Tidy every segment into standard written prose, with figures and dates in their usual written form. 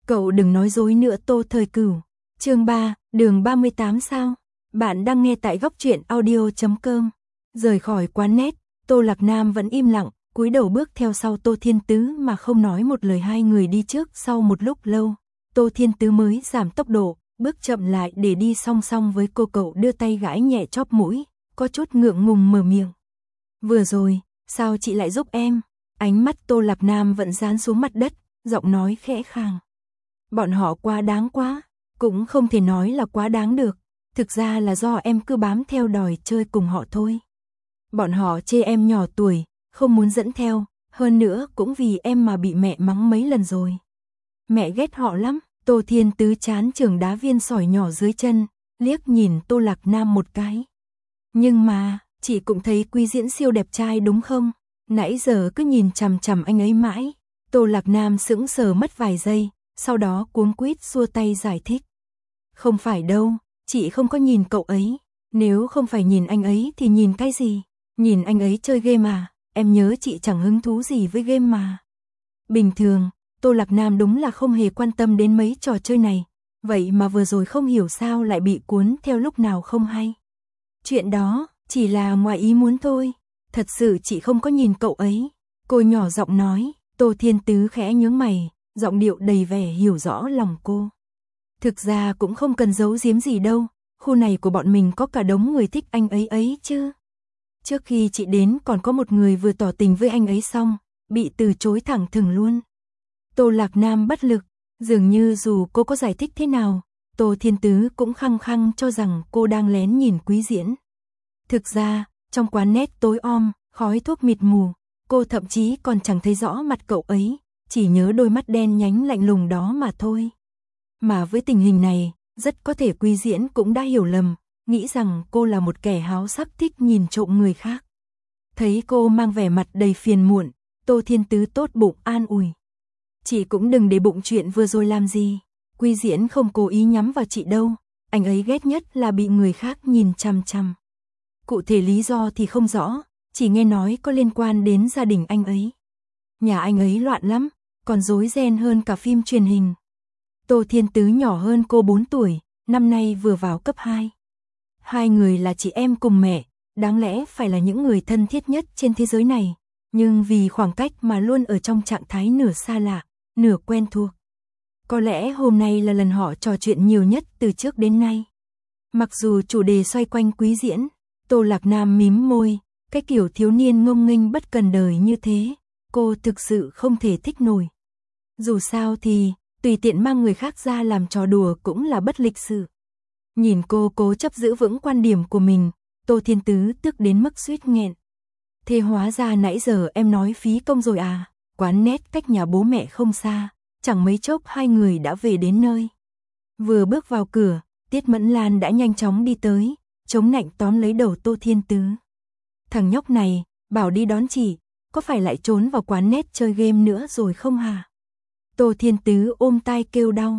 Cậu đừng nói dối nữa Tô Thời Cửu. Chương 3, đường 38 sao? Bạn đang nghe tại góc truyện audio.com. Rời khỏi quán net, Tô Lạc Nam vẫn im lặng, cúi đầu bước theo sau Tô Thiên Tứ mà không nói một lời. Hai người đi trước. Sau một lúc lâu, Tô Thiên Tứ mới giảm tốc độ, bước chậm lại để đi song song với cô. Cậu đưa tay gãi nhẹ chóp mũi, có chút ngượng ngùng mở miệng. Vừa rồi, sao chị lại giúp em? Ánh mắt Tô Lạc Nam vẫn dán xuống mặt đất, giọng nói khẽ khàng. Bọn họ quá đáng quá, cũng không thể nói là quá đáng được, thực ra là do em cứ bám theo đòi chơi cùng họ thôi. Bọn họ chê em nhỏ tuổi, không muốn dẫn theo, hơn nữa cũng vì em mà bị mẹ mắng mấy lần rồi. Mẹ ghét họ lắm. Tô Thiên Tứ chán chưởng đá viên sỏi nhỏ dưới chân, liếc nhìn Tô Lạc Nam một cái. Nhưng mà, chị cũng thấy Quý Diễn siêu đẹp trai đúng không? Nãy giờ cứ nhìn chằm chằm anh ấy mãi. Tô Lạc Nam sững sờ mất vài giây, sau đó cuống quýt xua tay giải thích. Không phải đâu, chị không có nhìn cậu ấy. Nếu không phải nhìn anh ấy thì nhìn cái gì? Nhìn anh ấy chơi game à? Em nhớ chị chẳng hứng thú gì với game mà. Bình thường, Tô Lạc Nam đúng là không hề quan tâm đến mấy trò chơi này. Vậy mà vừa rồi không hiểu sao lại bị cuốn theo lúc nào không hay. Chuyện đó, chỉ là ngoài ý muốn thôi. Thật sự chị không có nhìn cậu ấy. Cô nhỏ giọng nói. Tô Thiên Tứ khẽ nhướng mày, giọng điệu đầy vẻ hiểu rõ lòng cô. Thực ra cũng không cần giấu giếm gì đâu. Khu này của bọn mình có cả đống người thích anh ấy chứ. Trước khi chị đến còn có một người vừa tỏ tình với anh ấy xong, bị từ chối thẳng thừng luôn. Tô Lạc Nam bất lực, dường như dù cô có giải thích thế nào, Tô Thiên Tứ cũng khăng khăng cho rằng cô đang lén nhìn Quý Diễn. Thực ra, trong quán net tối om, khói thuốc mịt mù, cô thậm chí còn chẳng thấy rõ mặt cậu ấy, chỉ nhớ đôi mắt đen nhánh lạnh lùng đó mà thôi. Mà với tình hình này, rất có thể Quý Diễn cũng đã hiểu lầm, nghĩ rằng cô là một kẻ háo sắc thích nhìn trộm người khác. Thấy cô mang vẻ mặt đầy phiền muộn, Tô Thiên Tứ tốt bụng an ủi. Chị cũng đừng để bụng chuyện vừa rồi làm gì. Quý Diễn không cố ý nhắm vào chị đâu. Anh ấy ghét nhất là bị người khác nhìn chằm chằm. Cụ thể lý do thì không rõ, chỉ nghe nói có liên quan đến gia đình anh ấy. Nhà anh ấy loạn lắm, còn rối ren hơn cả phim truyền hình. Tô Thiên Tứ nhỏ hơn cô 4 tuổi, năm nay vừa vào cấp 2. Hai người là chị em cùng mẹ, đáng lẽ phải là những người thân thiết nhất trên thế giới này. Nhưng vì khoảng cách mà luôn ở trong trạng thái nửa xa lạ, nửa quen thuộc. Có lẽ hôm nay là lần họ trò chuyện nhiều nhất từ trước đến nay. Mặc dù chủ đề xoay quanh Quý Diễn, Tô Lạc Nam mím môi, cái kiểu thiếu niên ngông nghênh bất cần đời như thế, cô thực sự không thể thích nổi. Dù sao thì, tùy tiện mang người khác ra làm trò đùa cũng là bất lịch sự. Nhìn cô cố chấp giữ vững quan điểm của mình, Tô Thiên Tứ tức đến mức suýt nghẹn. Thế hóa ra nãy giờ em nói phí công rồi à? Quán net cách nhà bố mẹ không xa, chẳng mấy chốc hai người đã về đến nơi. Vừa bước vào cửa, Tiết Mẫn Lan đã nhanh chóng đi tới, chống nạnh tóm lấy đầu Tô Thiên Tứ. Thằng nhóc này, bảo đi đón chị, có phải lại trốn vào quán net chơi game nữa rồi không hả? Tô Thiên Tứ ôm tay kêu đau.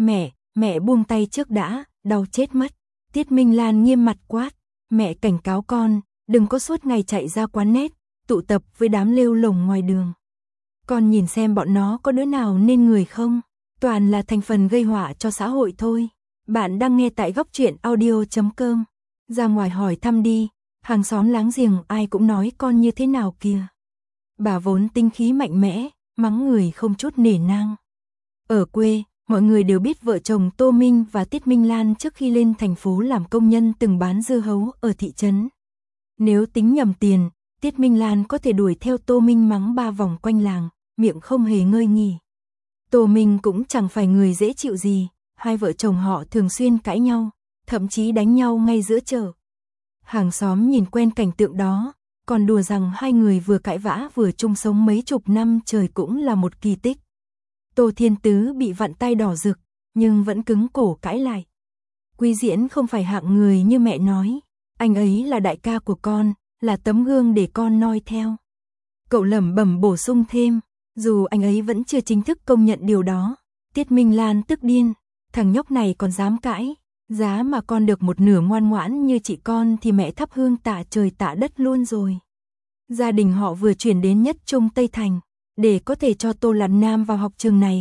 Mẹ buông tay trước đã, đau chết mất. Tiết Minh Lan nghiêm mặt quát. Mẹ cảnh cáo con, đừng có suốt ngày chạy ra quán net, tụ tập với đám lêu lổng ngoài đường. Con nhìn xem bọn nó có đứa nào nên người không? Toàn là thành phần gây họa cho xã hội thôi. Bạn đang nghe tại góc truyện audio.com. Ra ngoài hỏi thăm đi, hàng xóm láng giềng ai cũng nói con như thế nào kìa. Bà vốn tinh khí mạnh mẽ, mắng người không chút nể nang. Ở quê, mọi người đều biết vợ chồng Tô Minh và Tiết Minh Lan trước khi lên thành phố làm công nhân từng bán dưa hấu ở thị trấn. Nếu tính nhầm tiền, Tiết Minh Lan có thể đuổi theo Tô Minh mắng 3 vòng quanh làng, miệng không hề ngơi nghỉ. Tô Minh cũng chẳng phải người dễ chịu gì, hai vợ chồng họ thường xuyên cãi nhau, thậm chí đánh nhau ngay giữa chợ. Hàng xóm nhìn quen cảnh tượng đó, còn đùa rằng hai người vừa cãi vã vừa chung sống mấy chục năm trời cũng là một kỳ tích. Tô Thiên Tứ bị vặn tay đỏ rực, nhưng vẫn cứng cổ cãi lại. Quý Diễn không phải hạng người như mẹ nói, anh ấy là đại ca của con, là tấm gương để con noi theo. Cậu lẩm bẩm bổ sung thêm, dù anh ấy vẫn chưa chính thức công nhận điều đó. Tiết Minh Lan tức điên, thằng nhóc này còn dám cãi, giá mà con được một nửa ngoan ngoãn như chị con thì mẹ thắp hương tạ trời tạ đất luôn rồi. Gia đình họ vừa chuyển đến Nhất Trung Tây Thành, để có thể cho Tô Lạc Nam vào học trường này,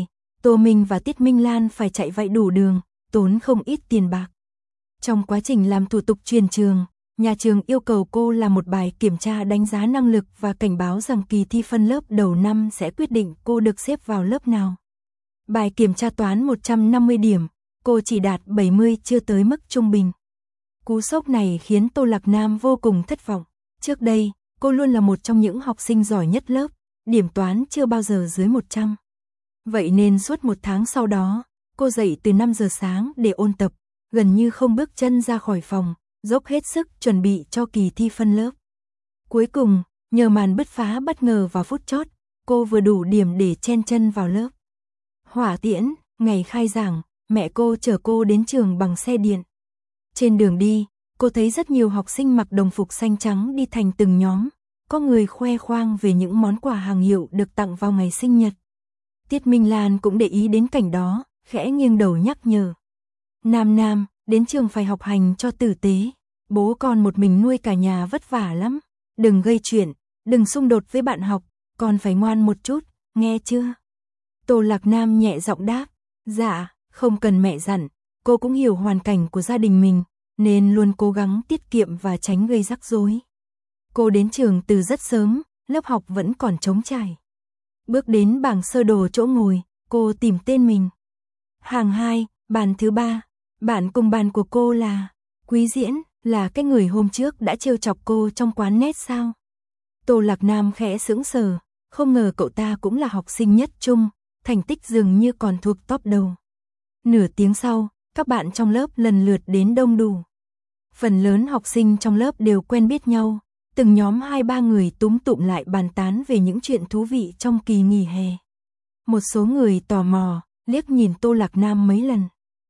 Tô Minh và Tiết Minh Lan phải chạy vậy đủ đường, tốn không ít tiền bạc. Trong quá trình làm thủ tục chuyển trường, nhà trường yêu cầu cô làm một bài kiểm tra đánh giá năng lực và cảnh báo rằng kỳ thi phân lớp đầu năm sẽ quyết định cô được xếp vào lớp nào. Bài kiểm tra toán 150 điểm, cô chỉ đạt 70, chưa tới mức trung bình. Cú sốc này khiến Tô Lạc Nam vô cùng thất vọng. Trước đây, cô luôn là một trong những học sinh giỏi nhất lớp, điểm toán chưa bao giờ dưới 100. Vậy nên suốt một tháng sau đó, cô dậy từ 5 giờ sáng để ôn tập, gần như không bước chân ra khỏi phòng, dốc hết sức chuẩn bị cho kỳ thi phân lớp. Cuối cùng, nhờ màn bứt phá bất ngờ vào phút chót, cô vừa đủ điểm để chen chân vào lớp. Hỏa tiễn, ngày khai giảng, mẹ cô chở cô đến trường bằng xe điện. Trên đường đi, cô thấy rất nhiều học sinh mặc đồng phục xanh trắng đi thành từng nhóm, có người khoe khoang về những món quà hàng hiệu được tặng vào ngày sinh nhật. Tiết Minh Lan cũng để ý đến cảnh đó, khẽ nghiêng đầu nhắc nhở. Nam, đến trường phải học hành cho tử tế, bố con một mình nuôi cả nhà vất vả lắm, đừng gây chuyện, đừng xung đột với bạn học, con phải ngoan một chút, nghe chưa? Tô Lạc Nam nhẹ giọng đáp, dạ, không cần mẹ dặn, cô cũng hiểu hoàn cảnh của gia đình mình, nên luôn cố gắng tiết kiệm và tránh gây rắc rối. Cô đến trường từ rất sớm, lớp học vẫn còn trống trải. Bước đến bảng sơ đồ chỗ ngồi, cô tìm tên mình. Hàng 2, bàn thứ 3, bạn cùng bàn của cô là Quý Diễn, là cái người hôm trước đã trêu chọc cô trong quán net sao? Tô Lạc Nam khẽ sững sờ, không ngờ cậu ta cũng là học sinh nhất trung, thành tích dường như còn thuộc top đầu. Nửa tiếng sau, các bạn trong lớp lần lượt đến đông đủ. Phần lớn học sinh trong lớp đều quen biết nhau, từng nhóm 2-3 người túm tụm lại bàn tán về những chuyện thú vị trong kỳ nghỉ hè. Một số người tò mò, liếc nhìn Tô Lạc Nam mấy lần.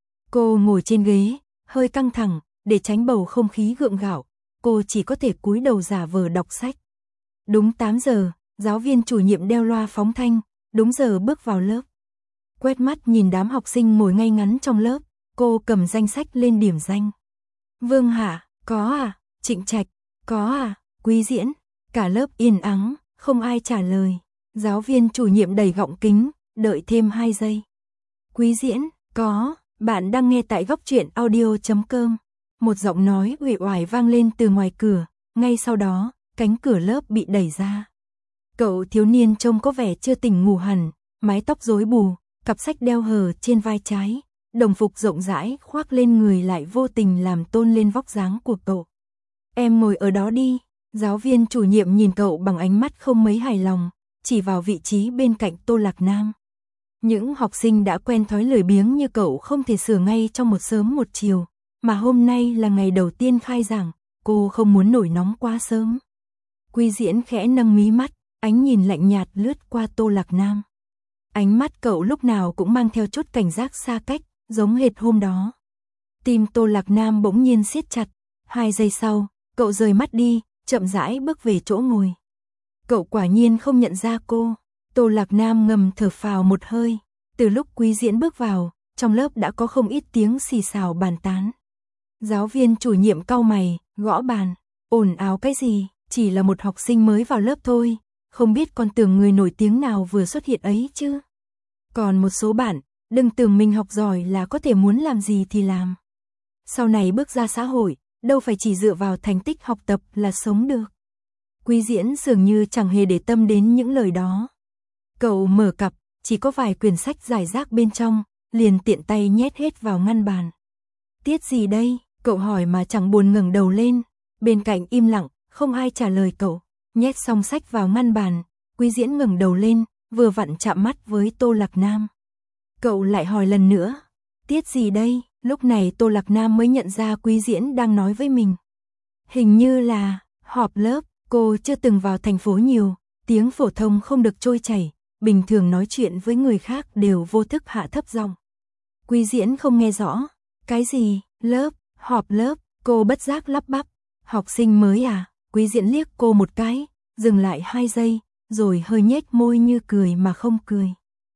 Cô ngồi trên ghế, hơi căng thẳng, để tránh bầu không khí gượng gạo, cô chỉ có thể cúi đầu giả vờ đọc sách. Đúng 8 giờ, giáo viên chủ nhiệm đeo loa phóng thanh, đúng giờ bước vào lớp. Quét mắt nhìn đám học sinh ngồi ngay ngắn trong lớp, cô cầm danh sách lên điểm danh. Vương Hạ, có à? Trịnh Trạch, có à? Quý Diễn, cả lớp yên ắng, không ai trả lời. Giáo viên chủ nhiệm đẩy gọng kính, đợi thêm 2 giây. Quý Diễn, có, bạn đang nghe tại góc truyện audio.com. Một giọng nói uể oải vang lên từ ngoài cửa, ngay sau đó, cánh cửa lớp bị đẩy ra. Cậu thiếu niên trông có vẻ chưa tỉnh ngủ hẳn, mái tóc rối bù, cặp sách đeo hờ trên vai trái, đồng phục rộng rãi khoác lên người lại vô tình làm tôn lên vóc dáng của cậu. Em ngồi ở đó đi, giáo viên chủ nhiệm nhìn cậu bằng ánh mắt không mấy hài lòng, chỉ vào vị trí bên cạnh Tô Lạc Nam. Những học sinh đã quen thói lười biếng như cậu không thể sửa ngay trong một sớm một chiều, mà hôm nay là ngày đầu tiên khai giảng, cô không muốn nổi nóng quá sớm. Quý Diễn khẽ nâng mí mắt, ánh nhìn lạnh nhạt lướt qua Tô Lạc Nam. Ánh mắt cậu lúc nào cũng mang theo chút cảnh giác xa cách, giống hệt hôm đó. Tim Tô Lạc Nam bỗng nhiên siết chặt, 2 giây sau, cậu rời mắt đi, chậm rãi bước về chỗ ngồi. Cậu quả nhiên không nhận ra cô. Tô Lạc Nam ngầm thở phào một hơi. Từ lúc Quý Diễn bước vào, trong lớp đã có không ít tiếng xì xào bàn tán. Giáo viên chủ nhiệm cau mày, gõ bàn. Ồn ào cái gì, chỉ là một học sinh mới vào lớp thôi. Không biết con tưởng người nổi tiếng nào vừa xuất hiện ấy chứ. Còn một số bạn, đừng tưởng mình học giỏi là có thể muốn làm gì thì làm. Sau này bước ra xã hội, đâu phải chỉ dựa vào thành tích học tập là sống được. Quý Diễn dường như chẳng hề để tâm đến những lời đó. Cậu mở cặp, chỉ có vài quyển sách rải rác bên trong, liền tiện tay nhét hết vào ngăn bàn. Tiết gì đây? Cậu hỏi mà chẳng buồn ngẩng đầu lên. Bên cạnh im lặng, không ai trả lời cậu. Nhét xong sách vào ngăn bàn, Quý Diễn ngẩng đầu lên, vừa vặn chạm mắt với Tô Lạc Nam. Cậu lại hỏi lần nữa. Tiết gì đây? Lúc này Tô Lạc Nam mới nhận ra Quý Diễn đang nói với mình. Hình như là họp lớp. Cô chưa từng vào thành phố nhiều, tiếng phổ thông không được trôi chảy, bình thường nói chuyện với người khác đều vô thức hạ thấp giọng. Quý Diễn không nghe rõ. Cái gì? Lớp? Họp lớp? Cô bất giác lắp bắp. Học sinh mới à? Quý Diễn liếc cô một cái, dừng lại 2 giây, rồi hơi nhếch môi như cười mà không cười.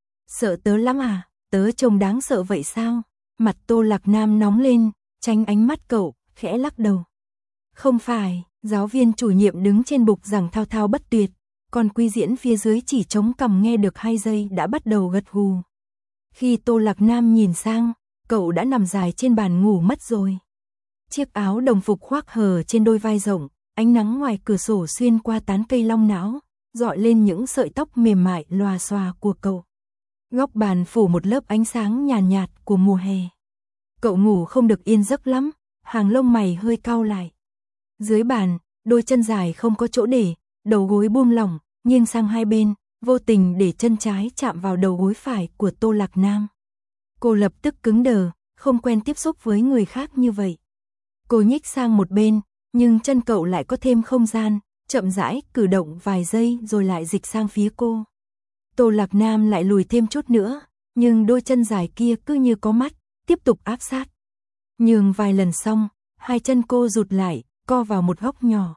Sợ tớ lắm à? Tớ trông đáng sợ vậy sao? Mặt Tô Lạc Nam nóng lên, tránh ánh mắt cậu, khẽ lắc đầu. Không phải. Giáo viên chủ nhiệm đứng trên bục giảng thao thao bất tuyệt, còn Quý Diễn phía dưới chỉ chống cằm nghe được 2 giây đã bắt đầu gật gù. Khi Tô Lạc Nam nhìn sang, cậu đã nằm dài trên bàn ngủ mất rồi. Chiếc áo đồng phục khoác hở trên đôi vai rộng, ánh nắng ngoài cửa sổ xuyên qua tán cây long não, rọi lên những sợi tóc mềm mại lòa xòa của cậu. Góc bàn phủ một lớp ánh sáng nhàn nhạt của mùa hè. Cậu ngủ không được yên giấc lắm, hàng lông mày hơi cau lại. Dưới bàn, đôi chân dài không có chỗ để, đầu gối buông lỏng, nghiêng sang hai bên, vô tình để chân trái chạm vào đầu gối phải của Tô Lạc Nam. Cô lập tức cứng đờ, không quen tiếp xúc với người khác như vậy. Cô nhích sang một bên, nhưng chân cậu lại có thêm không gian, chậm rãi cử động vài giây rồi lại dịch sang phía cô. Tô Lạc Nam lại lùi thêm chút nữa, nhưng đôi chân dài kia cứ như có mắt, tiếp tục áp sát. Nhường vài lần xong, hai chân cô rụt lại, co vào một góc nhỏ.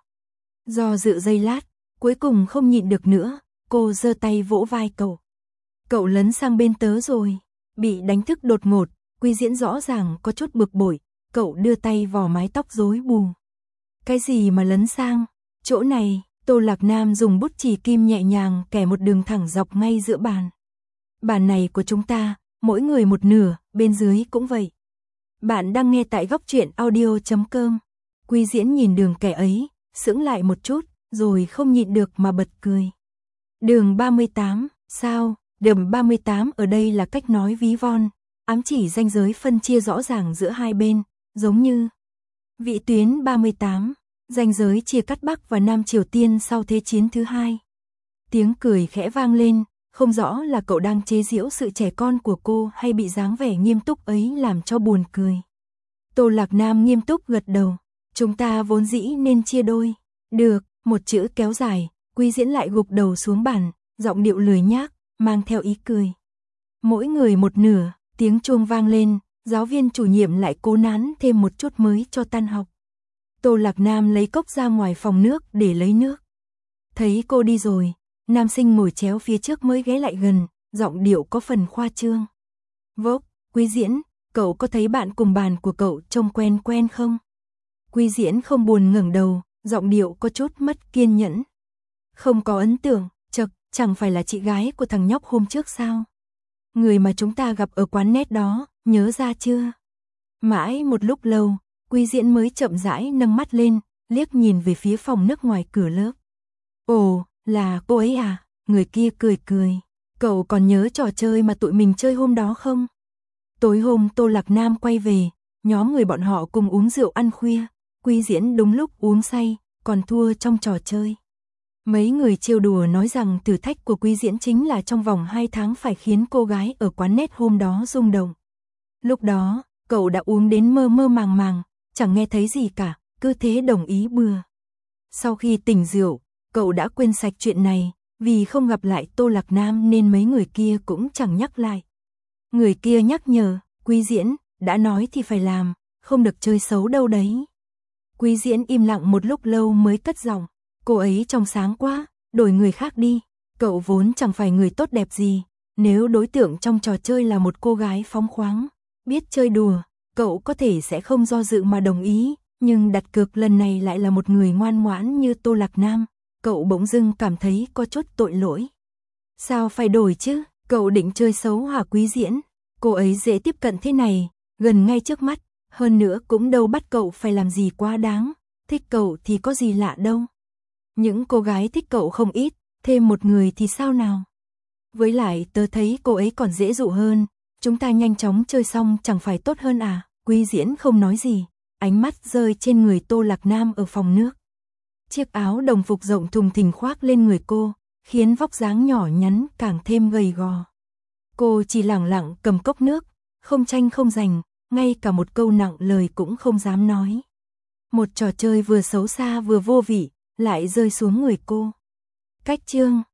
Do dự giây lát, cuối cùng không nhịn được nữa, cô giơ tay vỗ vai cậu. Cậu lấn sang bên tớ rồi, bị đánh thức đột ngột, Quy Diễn rõ ràng có chút bực bội, cậu đưa tay vò mái tóc rối bù. Cái gì mà lấn sang? Chỗ này, Tô Lạc Nam dùng bút chì kim nhẹ nhàng kẻ một đường thẳng dọc ngay giữa bàn. Bàn này của chúng ta, mỗi người một nửa, bên dưới cũng vậy. Bạn đang nghe tại góc truyện audio.com. Quy Diễn nhìn đường kẻ ấy, sững lại một chút, rồi không nhịn được mà bật cười. Đường 38, sao? Đường 38 ở đây là cách nói ví von, ám chỉ ranh giới phân chia rõ ràng giữa hai bên, giống như vĩ tuyến 38, ranh giới chia cắt Bắc và Nam Triều Tiên sau Thế chiến thứ hai. Tiếng cười khẽ vang lên, không rõ là cậu đang chế giễu sự trẻ con của cô hay bị dáng vẻ nghiêm túc ấy làm cho buồn cười. Tô Lạc Nam nghiêm túc gật đầu, chúng ta vốn dĩ nên chia đôi. Được, một chữ kéo dài, Quy Diễn lại gục đầu xuống bàn, giọng điệu lười nhác, mang theo ý cười. Mỗi người một nửa, tiếng chuông vang lên, giáo viên chủ nhiệm lại cố nán thêm một chút mới cho tan học. Tô Lạc Nam lấy cốc ra ngoài phòng nước để lấy nước. Thấy cô đi rồi, nam sinh ngồi chéo phía trước mới ghé lại gần, giọng điệu có phần khoa trương. Vốc, Quy Diễn, cậu có thấy bạn cùng bàn của cậu trông quen quen không? Quy Diễn không buồn ngẩng đầu, giọng điệu có chút mất kiên nhẫn. Không có ấn tượng, chậc, chẳng phải là chị gái của thằng nhóc hôm trước sao? Người mà chúng ta gặp ở quán net đó, nhớ ra chưa? Mãi một lúc lâu, Quy Diễn mới chậm rãi nâng mắt lên, liếc nhìn về phía phòng nước ngoài cửa lớp. Ồ, là cô ấy à? Người kia cười cười. Cậu còn nhớ trò chơi mà tụi mình chơi hôm đó không? Tối hôm Tô Lạc Nam quay về, nhóm người bọn họ cùng uống rượu ăn khuya. Quy Diễn đúng lúc uống say, còn thua trong trò chơi. Mấy người trêu đùa nói rằng thử thách của Quy Diễn chính là trong vòng 2 tháng phải khiến cô gái ở quán net hôm đó rung động. Lúc đó, cậu đã uống đến mơ mơ màng màng, chẳng nghe thấy gì cả, cứ thế đồng ý bừa. Sau khi tỉnh rượu, cậu đã quên sạch chuyện này, vì không gặp lại Tô Lạc Nam nên mấy người kia cũng chẳng nhắc lại. Người kia nhắc nhở, Quy Diễn, đã nói thì phải làm, không được chơi xấu đâu đấy. Quy Diễn im lặng một lúc lâu mới cất giọng, cô ấy trong sáng quá, đổi người khác đi, cậu vốn chẳng phải người tốt đẹp gì, nếu đối tượng trong trò chơi là một cô gái phóng khoáng, biết chơi đùa, cậu có thể sẽ không do dự mà đồng ý, nhưng đặt cược lần này lại là một người ngoan ngoãn như Tô Lạc Nam, cậu bỗng dưng cảm thấy có chút tội lỗi. Sao phải đổi chứ, cậu định chơi xấu hả Quy Diễn? Cô ấy dễ tiếp cận thế này, gần ngay trước mắt, hơn nữa cũng đâu bắt cậu phải làm gì quá đáng, thích cậu thì có gì lạ đâu. Những cô gái thích cậu không ít, thêm một người thì sao nào? Với lại tớ thấy cô ấy còn dễ dụ hơn, chúng ta nhanh chóng chơi xong chẳng phải tốt hơn à? Quy Diễn không nói gì, ánh mắt rơi trên người Tô Lạc Nam ở phòng nước. Chiếc áo đồng phục rộng thùng thình khoác lên người cô, khiến vóc dáng nhỏ nhắn càng thêm gầy gò. Cô chỉ lẳng lặng cầm cốc nước, không tranh không giành, ngay cả một câu nặng lời cũng không dám nói. Một trò chơi vừa xấu xa vừa vô vị, lại rơi xuống người cô. Cách chương